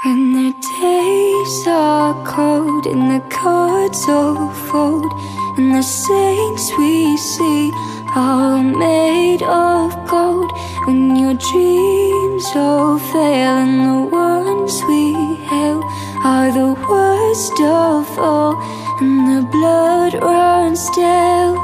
When the days are cold and the cards all fold, and the saints we see are made of gold, when your dreams all fail and the ones we hail are the worst of all, and the blood runs stale.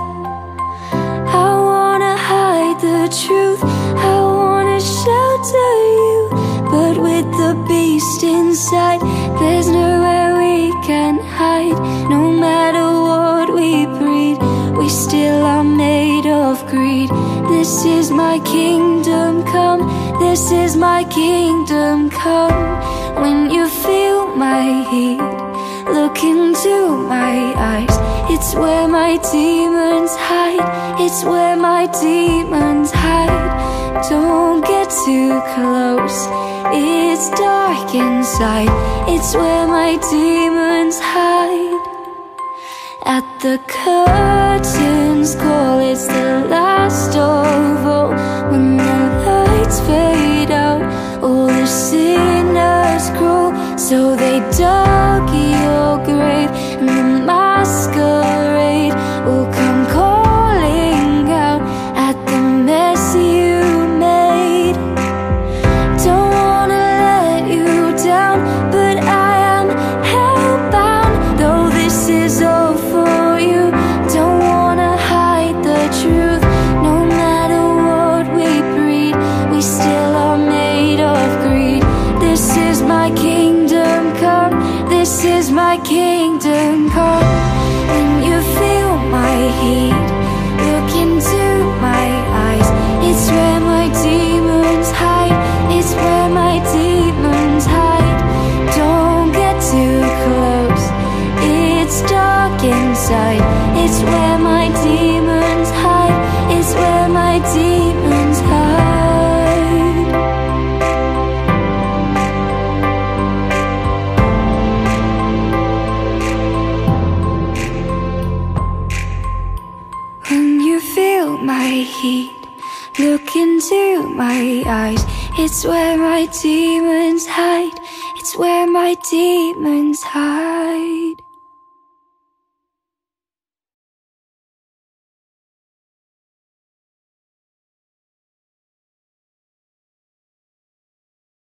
I wanna hide the truth, I wanna shelter you, but with the beast inside, there's nowhere we can hide. No matter what we breed, we still are made of greed. This is my kingdom come, this is my kingdom come. When you feel my heat, look into my eyes. It's where my demons hide, it's where my demons hide. Don't get too close, it's dark inside. It's where my demons hide. At the curtain's call, it's the last of all. When the lights fade out, all the sinners crawl. So they dug your grave, and the masquerade will come calling out at the mess you made. Don't wanna let you down, but I am hellbound. Though this is all for you, don't wanna hide the truth. No matter what we breed, we still are made of greed. This is my kingdom come, this is my kingdom come. When you feel my heat, look into my eyes. It's where my demons hide, it's where my demons hide. Don't get too close, it's dark inside. It's where my demons hide, it's where my demons hide. When you feel my heat, look into my eyes. It's where my demons hide, it's where my demons hide.